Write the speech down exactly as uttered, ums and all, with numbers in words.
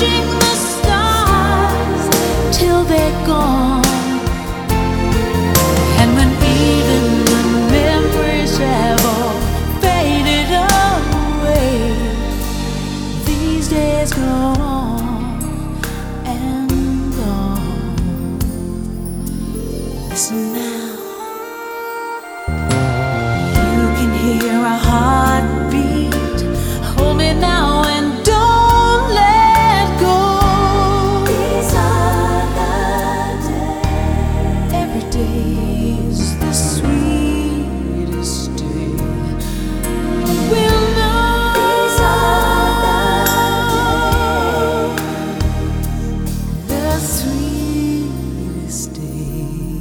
watching the stars till they're gone. And when even the memories have all faded away, these days go on and on. Listen now, you can hear a heartbeat. Hold me now and don't let go. These are the days. Every day is the sweetest day. We'll know. These are the days. The sweetest day.